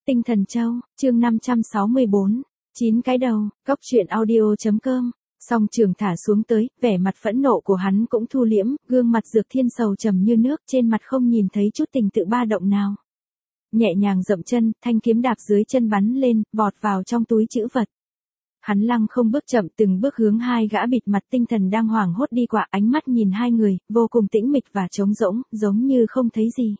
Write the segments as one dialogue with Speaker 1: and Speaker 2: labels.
Speaker 1: Tinh Thần Châu, chương 564, 9 cái đầu, Cốc truyện audio.com. Song Trường thả xuống tới, vẻ mặt phẫn nộ của hắn cũng thu liễm, gương mặt Dược Thiên sầu trầm như nước, trên mặt không nhìn thấy chút tình tự ba động nào. Nhẹ nhàng dậm chân, thanh kiếm đạp dưới chân bắn lên, vọt vào trong túi trữ vật. Hắn lăng không bước chậm từng bước hướng hai gã bịt mặt tinh thần đang hoảng hốt đi qua, ánh mắt nhìn hai người, vô cùng tĩnh mịch và trống rỗng, giống như không thấy gì.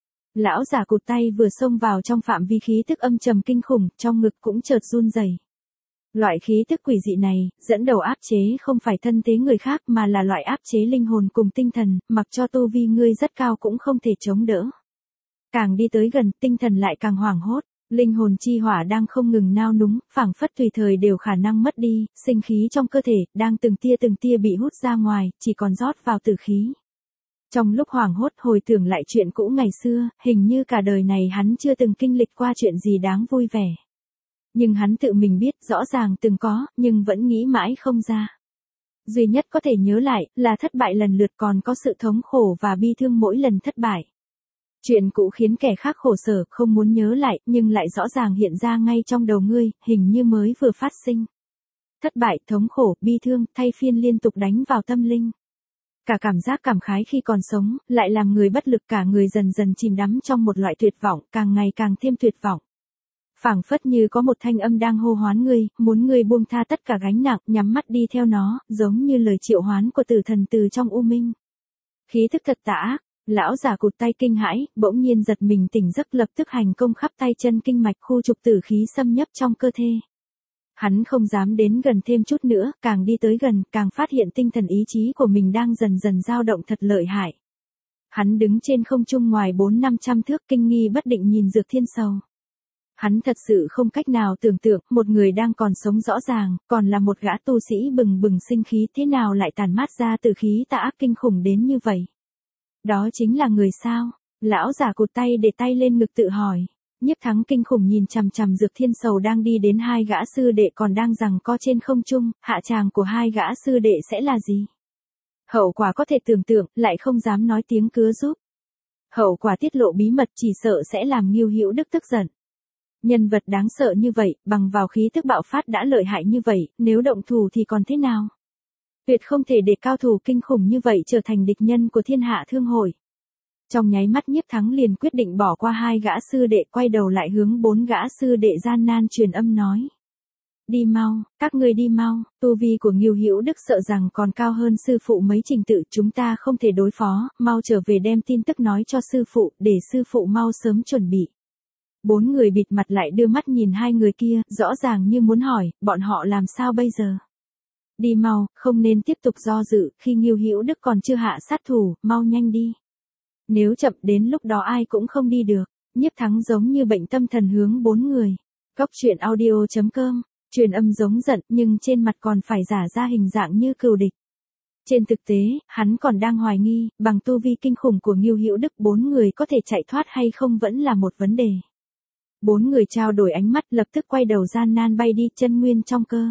Speaker 1: Lão giả cụt tay vừa xông vào trong phạm vi khí tức âm trầm kinh khủng, trong ngực cũng chợt run rẩy. Loại khí tức quỷ dị này, dẫn đầu áp chế không phải thân thế người khác mà là loại áp chế linh hồn cùng tinh thần, mặc cho tu vi ngươi rất cao cũng không thể chống đỡ. Càng đi tới gần, tinh thần lại càng hoảng hốt, linh hồn chi hỏa đang không ngừng nao núng, phảng phất tùy thời đều khả năng mất đi, sinh khí trong cơ thể, đang từng tia bị hút ra ngoài, chỉ còn rót vào tử khí. Trong lúc hoảng hốt hồi tưởng lại chuyện cũ ngày xưa, hình như cả đời này hắn chưa từng kinh lịch qua chuyện gì đáng vui vẻ. Nhưng hắn tự mình biết rõ ràng từng có, nhưng vẫn nghĩ mãi không ra. Duy nhất có thể nhớ lại, là thất bại lần lượt, còn có sự thống khổ và bi thương mỗi lần thất bại. Chuyện cũ khiến kẻ khác khổ sở, không muốn nhớ lại, nhưng lại rõ ràng hiện ra ngay trong đầu ngươi, hình như mới vừa phát sinh. Thất bại, thống khổ, bi thương, thay phiên liên tục đánh vào tâm linh. Cả cảm giác cảm khái khi còn sống, lại làm người bất lực, cả người dần dần chìm đắm trong một loại tuyệt vọng, càng ngày càng thêm tuyệt vọng. Phảng phất như có một thanh âm đang hô hoán ngươi, muốn ngươi buông tha tất cả gánh nặng, nhắm mắt đi theo nó, giống như lời triệu hoán của tử thần từ trong u minh. Khí thức thật tà ác, lão giả cụt tay kinh hãi, bỗng nhiên giật mình tỉnh giấc, lập tức hành công khắp tay chân kinh mạch, khu trục tử khí xâm nhập trong cơ thể. Hắn không dám đến gần thêm chút nữa, càng đi tới gần, càng phát hiện tinh thần ý chí của mình đang dần dần dao động thật lợi hại. Hắn đứng trên không trung ngoài 400-500 thước, kinh nghi bất định nhìn Dược Thiên sầu. Hắn thật sự không cách nào tưởng tượng, một người đang còn sống rõ ràng, còn là một gã tu sĩ bừng bừng sinh khí, thế nào lại tàn mát ra tử khí tà ác kinh khủng đến như vậy. Đó chính là người sao? Lão giả cụt tay để tay lên ngực tự hỏi. Nhiếp Thắng kinh khủng nhìn chằm chằm Dược Thiên sầu đang đi đến hai gã sư đệ còn đang giằng co trên không trung, hạ tràng của hai gã sư đệ sẽ là gì? Hậu quả có thể tưởng tượng, lại không dám nói tiếng cứa giúp. Hậu quả tiết lộ bí mật chỉ sợ sẽ làm Ngưu Hữu Đức tức giận. Nhân vật đáng sợ như vậy, bằng vào khí tức bạo phát đã lợi hại như vậy, nếu động thủ thì còn thế nào? Tuyệt không thể để cao thủ kinh khủng như vậy trở thành địch nhân của thiên hạ thương hội. Trong nháy mắt Nhiếp Thắng liền quyết định bỏ qua hai gã sư đệ, quay đầu lại hướng bốn gã sư đệ gian nan truyền âm nói. Đi mau, các ngươi đi mau, tu vi của Ngưu Hữu Đức sợ rằng còn cao hơn sư phụ mấy trình tự, chúng ta không thể đối phó, mau trở về đem tin tức nói cho sư phụ, để sư phụ mau sớm chuẩn bị. Bốn người bịt mặt lại đưa mắt nhìn hai người kia, rõ ràng như muốn hỏi, bọn họ làm sao bây giờ? Đi mau, không nên tiếp tục do dự, khi Ngưu Hữu Đức còn chưa hạ sát thủ, mau nhanh đi. Nếu chậm đến lúc đó ai cũng không đi được. Nhiếp Thắng giống như bệnh tâm thần hướng bốn người. Cốc truyện audio.com, truyền âm giống giận nhưng trên mặt còn phải giả ra hình dạng như cừu địch. Trên thực tế, hắn còn đang hoài nghi, bằng tu vi kinh khủng của Ngưu Hữu Đức bốn người có thể chạy thoát hay không vẫn là một vấn đề. Bốn người trao đổi ánh mắt lập tức quay đầu gian nan bay đi, chân nguyên trong cơ.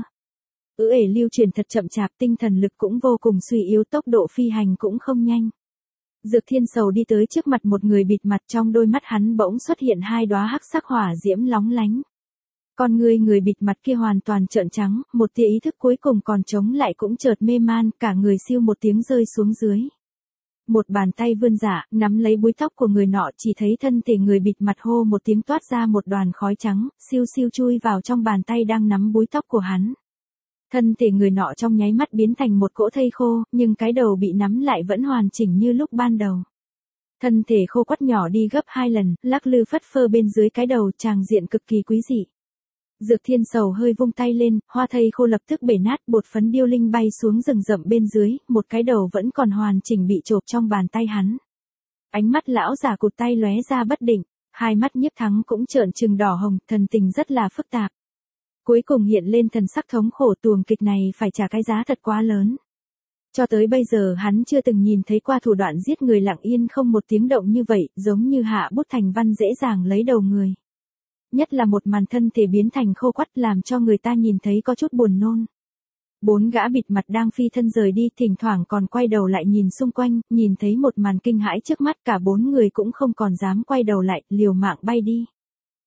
Speaker 1: Ể lưu truyền thật chậm chạp, tinh thần lực cũng vô cùng suy yếu, tốc độ phi hành cũng không nhanh. Dược Thiên sầu đi tới trước mặt một người bịt mặt, trong đôi mắt hắn bỗng xuất hiện hai đóa hắc sắc hỏa diễm lóng lánh. Con người bịt mặt kia hoàn toàn trợn trắng, một tia ý thức cuối cùng còn chống lại cũng chợt mê man, cả người siêu một tiếng rơi xuống dưới. Một bàn tay vươn ra, nắm lấy búi tóc của người nọ, chỉ thấy thân thể người bịt mặt hô một tiếng toát ra một đoàn khói trắng, siêu siêu chui vào trong bàn tay đang nắm búi tóc của hắn. Thân thể người nọ trong nháy mắt biến thành một cỗ thây khô, nhưng cái đầu bị nắm lại vẫn hoàn chỉnh như lúc ban đầu. Thân thể khô quắt nhỏ đi gấp 2 lần, lắc lư phất phơ bên dưới cái đầu, tràng diện cực kỳ quý dị. Dược Thiên sầu hơi vung tay lên, hoa thây khô lập tức bể nát, bột phấn điêu linh bay xuống rừng rậm bên dưới, một cái đầu vẫn còn hoàn chỉnh bị chộp trong bàn tay hắn. Ánh mắt lão giả cụt tay lóe ra bất định, hai mắt Nhiếp Thắng cũng trợn trừng đỏ hồng, thần tình rất là phức tạp. Cuối cùng hiện lên thần sắc thống khổ, tuồng kịch này phải trả cái giá thật quá lớn. Cho tới bây giờ hắn chưa từng nhìn thấy qua thủ đoạn giết người lặng yên không một tiếng động như vậy, giống như hạ bút thành văn dễ dàng lấy đầu người. Nhất là một màn thân thể biến thành khô quắt làm cho người ta nhìn thấy có chút buồn nôn. Bốn gã bịt mặt đang phi thân rời đi, thỉnh thoảng còn quay đầu lại nhìn xung quanh, nhìn thấy một màn kinh hãi trước mắt, cả bốn người cũng không còn dám quay đầu lại, liều mạng bay đi.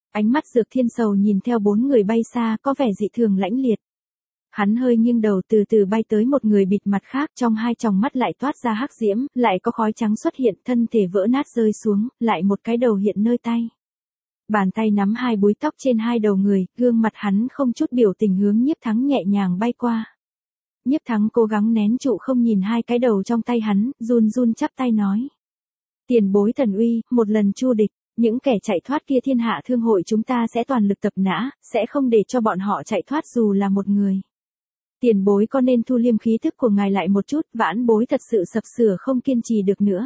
Speaker 1: Ánh mắt Dược Thiên Sầu nhìn theo 4 người bay xa có vẻ dị thường lãnh liệt. Hắn hơi nghiêng đầu từ từ bay tới một người bịt mặt khác, trong hai tròng mắt lại toát ra hắc diễm, lại có khói trắng xuất hiện, thân thể vỡ nát rơi xuống, lại một cái đầu hiện nơi tay. Bàn tay nắm hai búi tóc trên hai đầu người, gương mặt hắn không chút biểu tình hướng Nhiếp Thắng nhẹ nhàng bay qua. Nhiếp Thắng cố gắng nén trụ không nhìn hai cái đầu trong tay hắn, run run chắp tay nói. Tiền bối thần uy, một lần chu địch, những kẻ chạy thoát kia thiên hạ thương hội chúng ta sẽ toàn lực tập nã, sẽ không để cho bọn họ chạy thoát dù là một người. Tiền bối có nên thu liêm khí thức của ngài lại một chút, vãn bối thật sự sập sửa không kiên trì được nữa.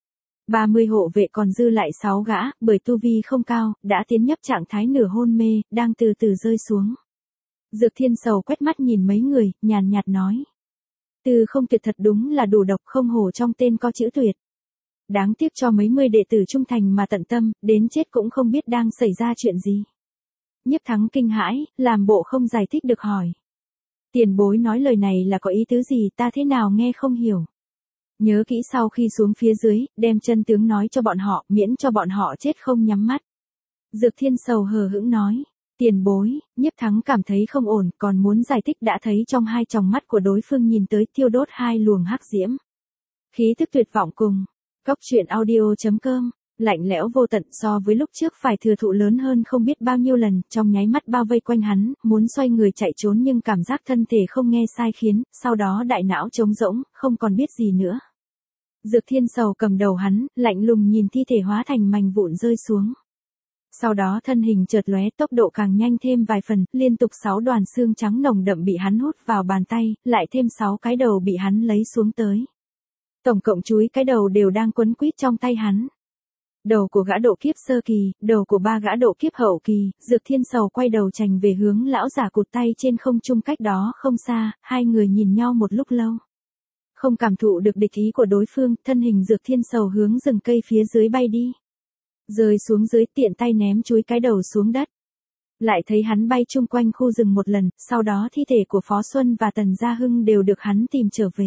Speaker 1: 30 hộ vệ còn dư lại 6 gã, bởi tu vi không cao, đã tiến nhập trạng thái nửa hôn mê, đang từ từ rơi xuống. Dược Thiên Sầu quét mắt nhìn mấy người, nhàn nhạt nói. Từ không tuyệt thật đúng là đủ độc, không hổ trong tên có chữ tuyệt. Đáng tiếc cho mấy mươi đệ tử trung thành mà tận tâm, đến chết cũng không biết đang xảy ra chuyện gì. Nhiếp Thắng kinh hãi, làm bộ không giải thích được hỏi. Tiền bối nói lời này là có ý tứ gì, ta thế nào nghe không hiểu. Nhớ kỹ sau khi xuống phía dưới, đem chân tướng nói cho bọn họ, miễn cho bọn họ chết không nhắm mắt. Dược Thiên Sầu hờ hững nói. Tiền bối, Nhiếp Thắng cảm thấy không ổn, còn muốn giải thích đã thấy trong hai tròng mắt của đối phương nhìn tới thiêu đốt hai luồng hắc diễm. Khí tức tuyệt vọng cùng. Cốc truyện audio.com, lạnh lẽo vô tận so với lúc trước phải thừa thụ lớn hơn không biết bao nhiêu lần, trong nháy mắt bao vây quanh hắn, muốn xoay người chạy trốn nhưng cảm giác thân thể không nghe sai khiến, sau đó đại não trống rỗng, không còn biết gì nữa. Dược Thiên Sầu cầm đầu hắn, lạnh lùng nhìn thi thể hóa thành mảnh vụn rơi xuống. Sau đó thân hình chợt lóe, tốc độ càng nhanh thêm vài phần, liên tục 6 đoàn xương trắng nồng đậm bị hắn hút vào bàn tay, lại thêm 6 cái đầu bị hắn lấy xuống tới. Tổng cộng chúi cái đầu đều đang quấn quýt trong tay hắn. Đầu của gã độ kiếp sơ kỳ, đầu của 3 gã độ kiếp hậu kỳ, Dược Thiên Sầu quay đầu chành về hướng lão giả cụt tay trên không trung cách đó không xa, hai người nhìn nhau một lúc lâu. Không cảm thụ được địch ý của đối phương, thân hình Dược Thiên Sầu hướng rừng cây phía dưới bay đi. Rơi xuống dưới tiện tay ném chúi cái đầu xuống đất. Lại thấy hắn bay chung quanh khu rừng một lần, sau đó thi thể của Phó Xuân và Tần Gia Hưng đều được hắn tìm trở về.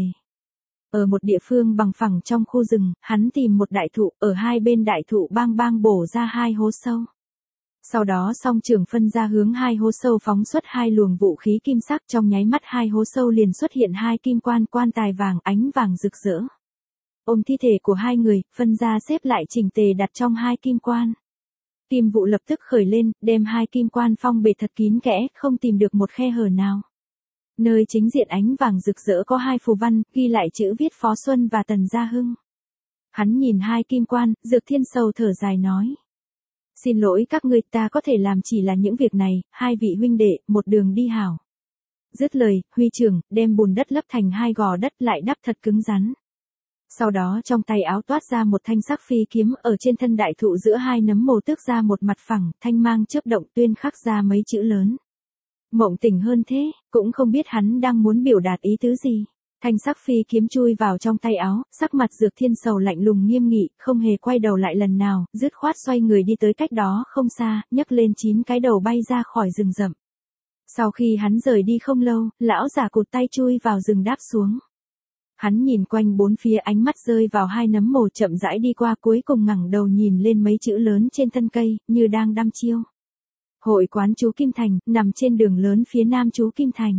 Speaker 1: Ở một địa phương bằng phẳng trong khu rừng, hắn tìm một đại thụ, ở hai bên đại thụ bang bang bổ ra 2 hố sâu. Sau đó song trưởng phân ra hướng 2 hố sâu phóng xuất 2 luồng vũ khí kim sắc, trong nháy mắt 2 hố sâu liền xuất hiện 2 kim quan tài vàng ánh vàng rực rỡ. Ôm thi thể của 2 người, phân ra xếp lại chỉnh tề đặt trong 2 kim quan. Kim vụ lập tức khởi lên, đem 2 kim quan phong bề thật kín kẽ, không tìm được một khe hở nào. Nơi chính diện ánh vàng rực rỡ có 2 phù văn, ghi lại chữ viết Phó Xuân và Tần Gia Hưng. Hắn nhìn 2 kim quan, Dược Thiên Sầu thở dài nói. Xin lỗi các ngươi, ta có thể làm chỉ là những việc này, 2 vị huynh đệ, một đường đi hảo. Dứt lời, huy trưởng, đem bùn đất lấp thành 2 gò đất lại đắp thật cứng rắn. Sau đó trong tay áo toát ra một thanh sắc phi kiếm, ở trên thân đại thụ giữa 2 nấm mồ tước ra một mặt phẳng, thanh mang chớp động tuyên khắc ra mấy chữ lớn. Mộng tỉnh hơn thế, cũng không biết hắn đang muốn biểu đạt ý tứ gì. Thanh sắc phi kiếm chui vào trong tay áo, sắc mặt Dược Thiên Sầu lạnh lùng nghiêm nghị, không hề quay đầu lại lần nào, dứt khoát xoay người đi tới cách đó không xa, nhấc lên 9 cái đầu bay ra khỏi rừng rậm. Sau khi hắn rời đi không lâu, lão giả cụt tay chui vào rừng đáp xuống. Hắn nhìn quanh bốn phía, ánh mắt rơi vào 2 nấm mồ chậm rãi đi qua, cuối cùng ngẩng đầu nhìn lên mấy chữ lớn trên thân cây, như đang đăm chiêu. Hội quán chú Kim Thành, nằm trên đường lớn phía nam chú Kim Thành.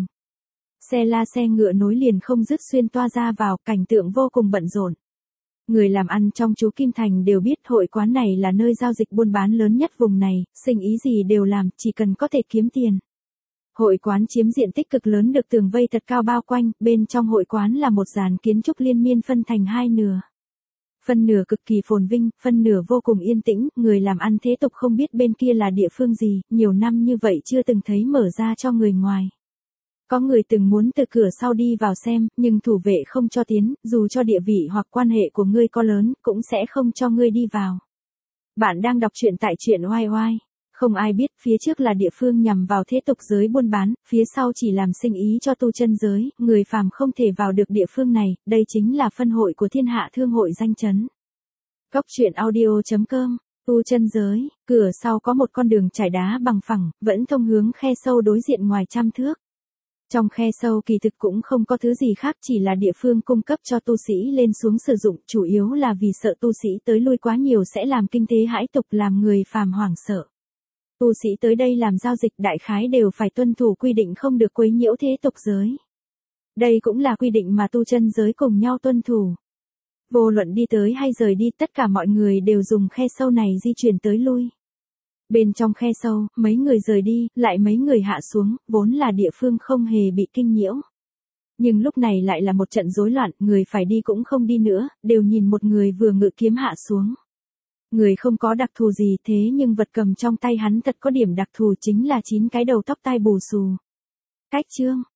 Speaker 1: Xe la xe ngựa nối liền không dứt xuyên toa ra vào, cảnh tượng vô cùng bận rộn. Người làm ăn trong chú Kim Thành đều biết hội quán này là nơi giao dịch buôn bán lớn nhất vùng này, sinh ý gì đều làm, chỉ cần có thể kiếm tiền. Hội quán chiếm diện tích cực lớn, được tường vây thật cao bao quanh, bên trong hội quán là một dàn kiến trúc liên miên phân thành 2 nửa. Phân nửa cực kỳ phồn vinh, phân nửa vô cùng yên tĩnh, người làm ăn thế tục không biết bên kia là địa phương gì, nhiều năm như vậy chưa từng thấy mở ra cho người ngoài. Có người từng muốn từ cửa sau đi vào xem, nhưng thủ vệ không cho tiến, dù cho địa vị hoặc quan hệ của ngươi có lớn, cũng sẽ không cho ngươi đi vào. Bạn đang đọc truyện tại truyện oai oai. Không ai biết, phía trước là địa phương nhằm vào thế tục giới buôn bán, phía sau chỉ làm sinh ý cho tu chân giới, người phàm không thể vào được địa phương này, đây chính là phân hội của thiên hạ thương hội danh chấn. Cốc truyện audio.com, tu chân giới, cửa sau có một con đường trải đá bằng phẳng, vẫn thông hướng khe sâu đối diện ngoài trăm thước. Trong khe sâu kỳ thực cũng không có thứ gì khác, chỉ là địa phương cung cấp cho tu sĩ lên xuống sử dụng, chủ yếu là vì sợ tu sĩ tới lui quá nhiều sẽ làm kinh tế hãi tục, làm người phàm hoảng sợ. Tu sĩ tới đây làm giao dịch đại khái đều phải tuân thủ quy định không được quấy nhiễu thế tục giới. Đây cũng là quy định mà tu chân giới cùng nhau tuân thủ. Vô luận đi tới hay rời đi, tất cả mọi người đều dùng khe sâu này di chuyển tới lui. Bên trong khe sâu, mấy người rời đi, lại mấy người hạ xuống, vốn là địa phương không hề bị kinh nhiễu. Nhưng lúc này lại là một trận rối loạn, người phải đi cũng không đi nữa, đều nhìn một người vừa ngự kiếm hạ xuống. Người không có đặc thù gì thế nhưng vật cầm trong tay hắn thật có điểm đặc thù, chính là 9 cái đầu tóc tai bù xù. Cách chương